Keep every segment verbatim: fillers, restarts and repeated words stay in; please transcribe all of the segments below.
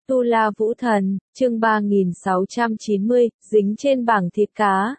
Tu La Vũ Thần, chương ba nghìn sáu trăm chín mươi, dính trên bảng thịt cá.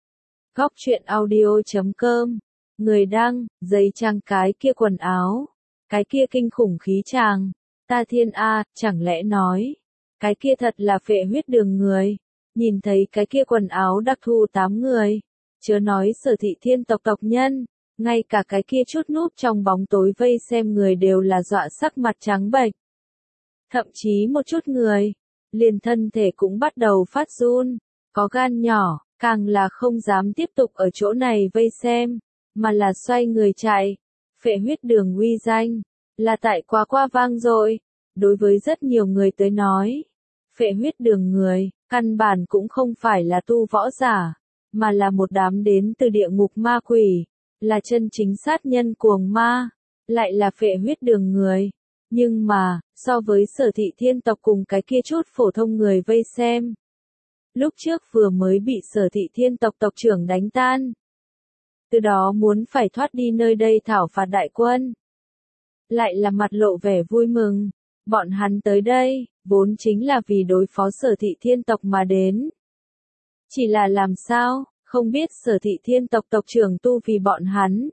Góc truyện audio chấm com. Người đăng, giấy trang cái kia quần áo. Cái kia kinh khủng khí tràng. Ta thiên a, chẳng lẽ nói. Cái kia thật là phệ huyết đường người. Nhìn thấy cái kia quần áo đặc thù tám người. Chớ nói Sở Thị Thiên tộc tộc nhân. Ngay cả cái kia chút núp trong bóng tối vây xem người đều là dọa sắc mặt trắng bệch. Thậm chí một chút người, liền thân thể cũng bắt đầu phát run, có gan nhỏ, càng là không dám tiếp tục ở chỗ này vây xem, mà là xoay người chạy. Phệ huyết đường uy danh, là tại quá qua vang dội, đối với rất nhiều người tới nói. Phệ huyết đường người, căn bản cũng không phải là tu võ giả, mà là một đám đến từ địa ngục ma quỷ, là chân chính sát nhân cuồng ma, lại là phệ huyết đường người. Nhưng mà, so với Sở Thị Thiên tộc cùng cái kia chút phổ thông người vây xem. Lúc trước vừa mới bị Sở Thị Thiên tộc tộc trưởng đánh tan. Từ đó muốn phải thoát đi nơi đây thảo phạt đại quân. Lại là mặt lộ vẻ vui mừng. Bọn hắn tới đây, vốn chính là vì đối phó Sở Thị Thiên tộc mà đến. Chỉ là làm sao, không biết Sở Thị Thiên tộc tộc trưởng tu vì bọn hắn.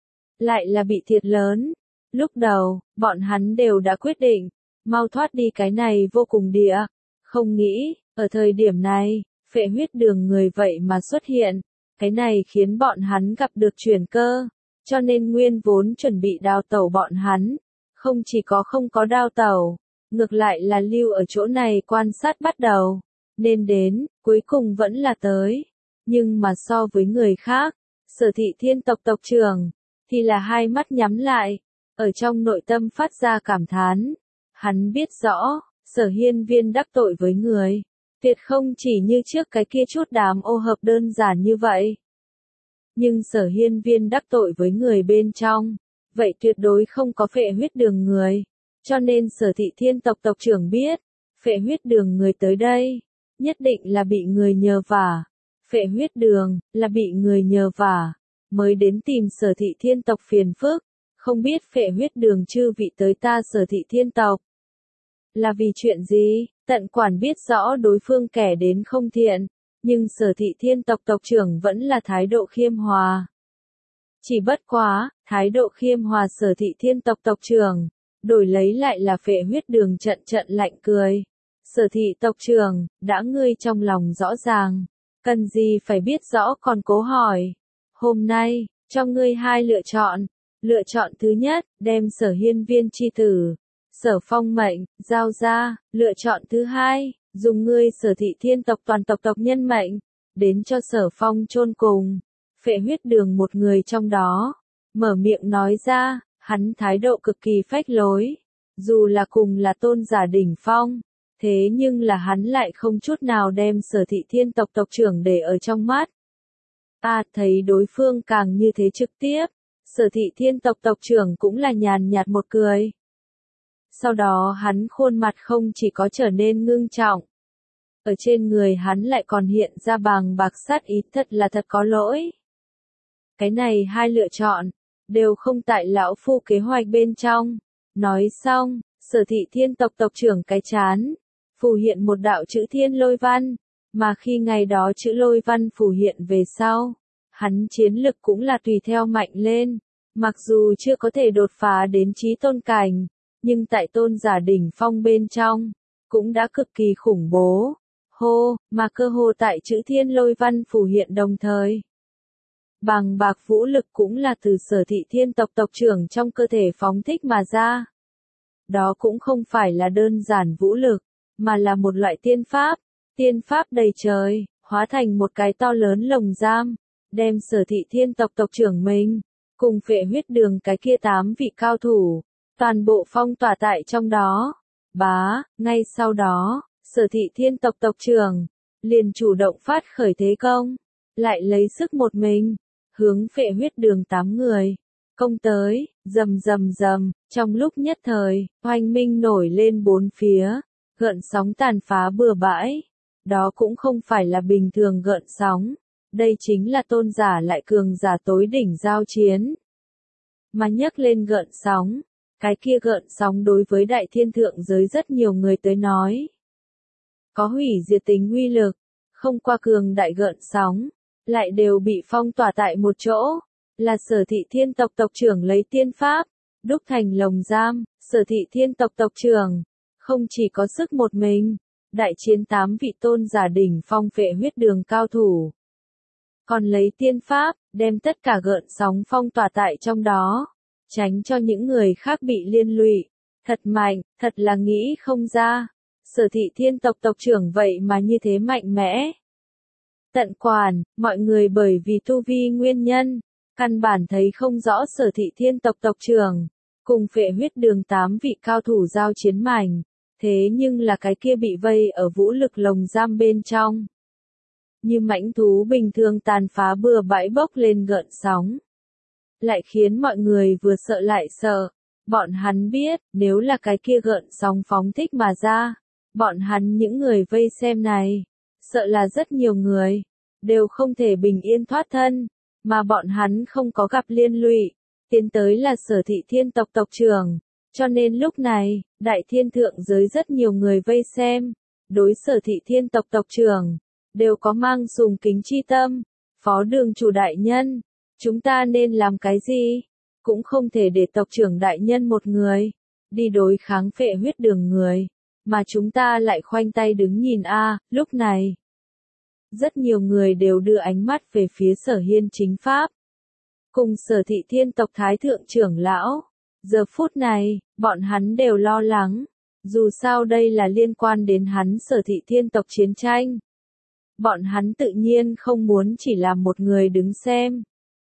Lại là bị thiệt lớn. Lúc đầu, bọn hắn đều đã quyết định, mau thoát đi cái này vô cùng địa. Không nghĩ, ở thời điểm này, phệ huyết đường người vậy mà xuất hiện. Cái này khiến bọn hắn gặp được chuyển cơ. Cho nên nguyên vốn chuẩn bị đào tẩu bọn hắn. Không chỉ có không có đào tẩu, ngược lại là lưu ở chỗ này quan sát bắt đầu. Nên đến, cuối cùng vẫn là tới. Nhưng mà so với người khác, Sở Thị Thiên tộc tộc trưởng, thì là hai mắt nhắm lại. Ở trong nội tâm phát ra cảm thán, hắn biết rõ, Sở Hiên Viên đắc tội với người, tuyệt không chỉ như trước cái kia chút đám ô hợp đơn giản như vậy. Nhưng Sở Hiên Viên đắc tội với người bên trong, vậy tuyệt đối không có phệ huyết đường người, cho nên Sở Thị Thiên tộc tộc trưởng biết, phệ huyết đường người tới đây, nhất định là bị người nhờ vả, phệ huyết đường, là bị người nhờ vả, mới đến tìm Sở Thị Thiên tộc phiền phức. Không biết phệ huyết đường chư vị tới ta Sở Thị Thiên tộc là vì chuyện gì, tận quản biết rõ đối phương kẻ đến không thiện, nhưng Sở Thị Thiên tộc tộc trưởng vẫn là thái độ khiêm hòa. Chỉ bất quá, thái độ khiêm hòa Sở Thị Thiên tộc tộc trưởng, đổi lấy lại là phệ huyết đường trận trận lạnh cười. Sở Thị tộc trưởng, đã ngươi trong lòng rõ ràng, cần gì phải biết rõ còn cố hỏi. Hôm nay, cho ngươi hai lựa chọn. Lựa chọn thứ nhất, đem Sở Hiên Viên chi tử, Sở Phong mệnh, giao ra. Lựa chọn thứ hai, dùng ngươi Sở Thị Thiên tộc toàn tộc tộc nhân mệnh, đến cho Sở Phong chôn cùng. Phệ huyết đường một người trong đó, mở miệng nói ra, hắn thái độ cực kỳ phách lối. Dù là cùng là tôn giả đỉnh phong, thế nhưng là hắn lại không chút nào đem Sở Thị Thiên tộc tộc trưởng để ở trong mắt. Ta thấy đối phương càng như thế trực tiếp. Sở Thị Thiên tộc tộc trưởng cũng là nhàn nhạt một cười. Sau đó hắn khuôn mặt không chỉ có trở nên ngưng trọng. Ở trên người hắn lại còn hiện ra bàng bạc sát ý, thật là thật có lỗi. Cái này hai lựa chọn, đều không tại lão phu kế hoạch bên trong. Nói xong, Sở Thị Thiên tộc tộc trưởng cái chán, phù hiện một đạo chữ thiên lôi văn, mà khi ngày đó chữ lôi văn phù hiện về sau. Hắn chiến lực cũng là tùy theo mạnh lên, mặc dù chưa có thể đột phá đến chí tôn cảnh, nhưng tại tôn giả đỉnh phong bên trong, cũng đã cực kỳ khủng bố. Hô, mà cơ hồ tại chữ thiên lôi văn phù hiện đồng thời. Bàng bạc vũ lực cũng là từ Sở Thị Thiên tộc tộc trưởng trong cơ thể phóng thích mà ra. Đó cũng không phải là đơn giản vũ lực, mà là một loại tiên pháp, tiên pháp đầy trời, hóa thành một cái to lớn lồng giam. Đem Sở Thị Thiên tộc tộc trưởng mình, cùng phệ huyết đường cái kia tám vị cao thủ, toàn bộ phong tỏa tại trong đó. Bá, ngay sau đó, Sở Thị Thiên tộc tộc trưởng, liền chủ động phát khởi thế công, lại lấy sức một mình, hướng phệ huyết đường tám người, công tới, rầm rầm rầm, trong lúc nhất thời, oanh minh nổi lên bốn phía, gợn sóng tàn phá bừa bãi. Đó cũng không phải là bình thường gợn sóng. Đây chính là tôn giả lại cường giả tối đỉnh giao chiến. Mà nhấc lên gợn sóng, Cái kia gợn sóng đối với đại thiên thượng giới rất nhiều người tới nói. Có hủy diệt tính uy lực, không qua cường đại gợn sóng, lại đều bị phong tỏa tại một chỗ, là Sở Thị Thiên tộc tộc trưởng lấy tiên pháp, đúc thành lồng giam, Sở Thị Thiên tộc tộc trưởng, không chỉ có sức một mình, đại chiến tám vị tôn giả đỉnh phong Phệ Huyết Đường cao thủ. Còn lấy tiên pháp, đem tất cả gợn sóng phong tỏa tại trong đó, tránh cho những người khác bị liên lụy. Thật mạnh, thật là nghĩ không ra. Sở Thị Thiên tộc tộc trưởng vậy mà như thế mạnh mẽ. Tận quản, mọi người bởi vì tu vi nguyên nhân, căn bản thấy không rõ Sở Thị Thiên tộc tộc trưởng, cùng Phệ Huyết Đường tám vị cao thủ giao chiến mảnh, thế nhưng là cái kia bị vây ở vũ lực lồng giam bên trong. Như mãnh thú bình thường tàn phá bừa bãi bốc lên gợn sóng. Lại khiến mọi người vừa sợ lại sợ. Bọn hắn biết, nếu là cái kia gợn sóng phóng thích mà ra, bọn hắn những người vây xem này, sợ là rất nhiều người, đều không thể bình yên thoát thân, mà bọn hắn không có gặp liên lụy, tiến tới là Sở Thị Thiên tộc tộc trưởng, cho nên lúc này, đại thiên thượng giới rất nhiều người vây xem, đối Sở Thị Thiên tộc tộc trưởng, đều có mang sùng kính chi tâm, phó đường chủ đại nhân, chúng ta nên làm cái gì? Cũng không thể để tộc trưởng đại nhân một người, đi đối kháng Phệ Huyết Đường người, mà chúng ta lại khoanh tay đứng nhìn a. Lúc này, rất nhiều người đều đưa ánh mắt về phía Sở Hiên chính pháp, cùng Sở Thị Thiên tộc thái thượng trưởng lão. Giờ phút này, bọn hắn đều lo lắng, dù sao đây là liên quan đến hắn Sở Thị Thiên tộc chiến tranh. Bọn hắn tự nhiên không muốn chỉ là một người đứng xem.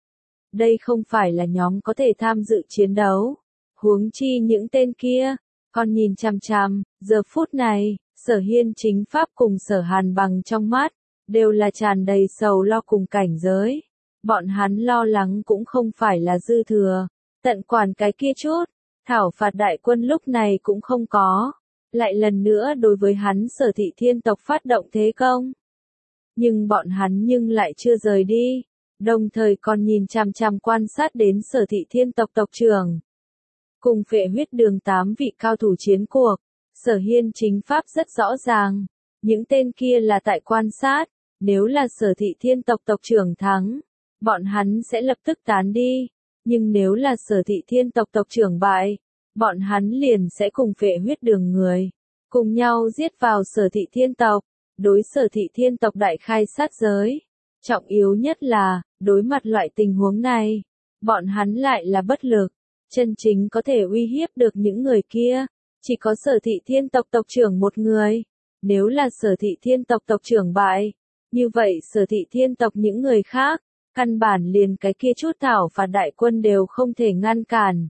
Đây không phải là nhóm có thể tham dự chiến đấu. Huống chi những tên kia, còn nhìn chằm chằm, giờ phút này, Sở Hiên chính pháp cùng Sở Hàn Bằng trong mắt, đều là tràn đầy sầu lo cùng cảnh giới. Bọn hắn lo lắng cũng không phải là dư thừa, tận quản cái kia chút, thảo phạt đại quân lúc này cũng không có. Lại lần nữa đối với hắn Sở Thị Thiên tộc phát động thế công. Nhưng bọn hắn nhưng lại chưa rời đi, đồng thời còn nhìn chằm chằm quan sát đến Sở Thị Thiên tộc tộc trưởng. Cùng Phệ Huyết Đường tám vị cao thủ chiến cuộc, Sở Hiên chính pháp rất rõ ràng, những tên kia là tại quan sát, nếu là Sở Thị Thiên tộc tộc trưởng thắng, bọn hắn sẽ lập tức tán đi, nhưng nếu là Sở Thị Thiên tộc tộc trưởng bại, bọn hắn liền sẽ cùng Phệ Huyết Đường người, cùng nhau giết vào Sở Thị Thiên tộc. Đối Sở Thị Thiên tộc đại khai sát giới. Trọng yếu nhất là, đối mặt loại tình huống này, bọn hắn lại là bất lực, chân chính có thể uy hiếp được những người kia, chỉ có Sở Thị Thiên tộc tộc trưởng một người. Nếu là Sở Thị Thiên tộc tộc trưởng bại, như vậy Sở Thị Thiên tộc những người khác, căn bản liền cái kia chút thảo phạt đại quân đều không thể ngăn cản.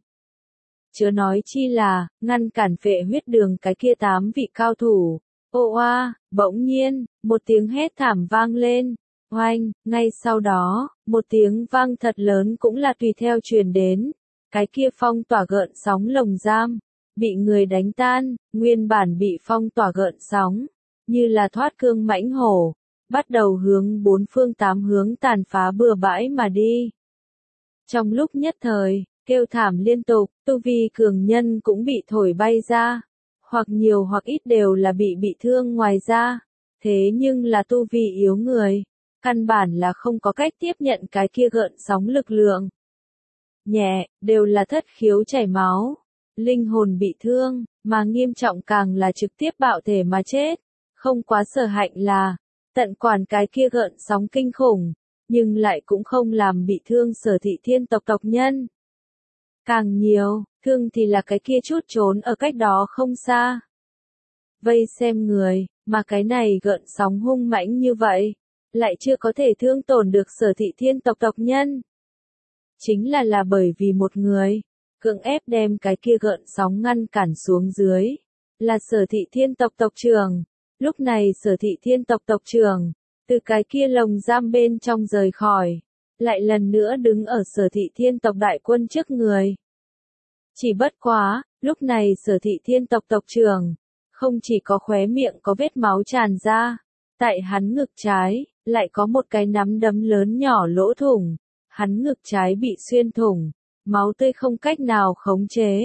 Chớ nói chi là, ngăn cản Phệ Huyết Đường cái kia tám vị cao thủ. Ô oa, bỗng nhiên, một tiếng hét thảm vang lên, oanh, ngay sau đó, một tiếng vang thật lớn cũng là tùy theo truyền đến, cái kia phong tỏa gợn sóng lồng giam, bị người đánh tan, nguyên bản bị phong tỏa gợn sóng, như là thoát cương mãnh hổ, bắt đầu hướng bốn phương tám hướng tàn phá bừa bãi mà đi. Trong lúc nhất thời, kêu thảm liên tục, tu vi cường nhân cũng bị thổi bay ra. Hoặc nhiều hoặc ít đều là bị bị thương ngoài ra, thế nhưng là tu vi yếu người, căn bản là không có cách tiếp nhận cái kia gợn sóng lực lượng. Nhẹ, đều là thất khiếu chảy máu, linh hồn bị thương, mà nghiêm trọng càng là trực tiếp bạo thể mà chết. Không quá sở hạnh là, tận quản cái kia gợn sóng kinh khủng, nhưng lại cũng không làm bị thương Sở Thị Thiên tộc tộc nhân. Càng nhiều, thương thì là cái kia chút trốn ở cách đó không xa. Vây xem người, mà cái này gợn sóng hung mãnh như vậy, lại chưa có thể thương tổn được Sở Thị Thiên tộc tộc nhân. Chính là là bởi vì một người, cưỡng ép đem cái kia gợn sóng ngăn cản xuống dưới, là Sở Thị Thiên tộc tộc trưởng. Lúc này Sở Thị Thiên tộc tộc trưởng, từ cái kia lồng giam bên trong rời khỏi, lại lần nữa đứng ở Sở Thị Thiên tộc đại quân trước người. Chỉ bất quá, lúc này Sở Thị Thiên tộc tộc trưởng, không chỉ có khóe miệng có vết máu tràn ra, tại hắn ngực trái, lại có một cái nắm đấm lớn nhỏ lỗ thủng, hắn ngực trái bị xuyên thủng, máu tươi không cách nào khống chế,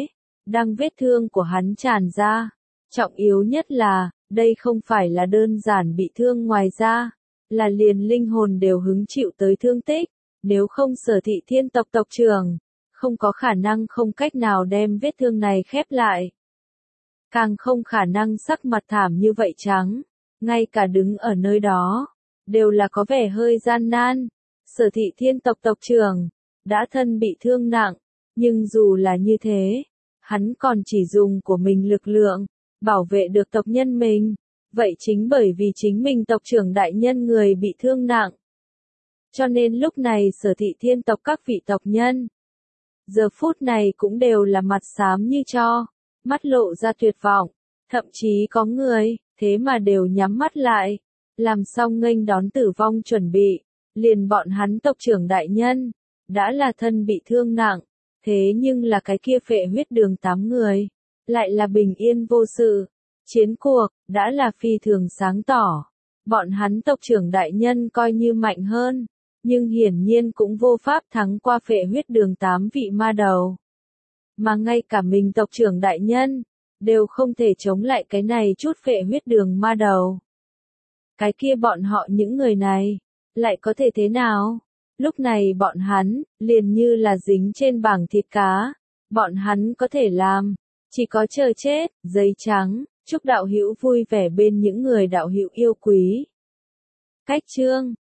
đang vết thương của hắn tràn ra. Trọng yếu nhất là, đây không phải là đơn giản bị thương ngoài da, là liền linh hồn đều hứng chịu tới thương tích. Nếu không Sở Thị Thiên tộc tộc trưởng, không có khả năng không cách nào đem vết thương này khép lại. Càng không khả năng sắc mặt thảm như vậy trắng, ngay cả đứng ở nơi đó, đều là có vẻ hơi gian nan. Sở Thị Thiên tộc tộc trưởng, đã thân bị thương nặng, nhưng dù là như thế, hắn còn chỉ dùng của mình lực lượng, bảo vệ được tộc nhân mình. Vậy chính bởi vì chính mình tộc trưởng đại nhân người bị thương nặng. Cho nên lúc này Sở Thị Thiên tộc các vị tộc nhân, giờ phút này cũng đều là mặt xám như tro, mắt lộ ra tuyệt vọng, thậm chí có người, thế mà đều nhắm mắt lại, làm xong nghênh đón tử vong chuẩn bị, liền bọn hắn tộc trưởng đại nhân, đã là thân bị thương nặng, thế nhưng là cái kia phệ huyết đường tám người, lại là bình yên vô sự, chiến cuộc, đã là phi thường sáng tỏ, bọn hắn tộc trưởng đại nhân coi như mạnh hơn, nhưng hiển nhiên cũng vô pháp thắng qua phệ huyết đường tám vị ma đầu. Mà ngay cả mình tộc trưởng đại nhân, đều không thể chống lại cái này chút phệ huyết đường ma đầu. Cái kia bọn họ những người này, lại có thể thế nào? Lúc này bọn hắn, liền như là dính trên bảng thịt cá, bọn hắn có thể làm, chỉ có chờ chết, giấy trắng, chúc đạo hữu vui vẻ bên những người đạo hữu yêu quý. Cách chương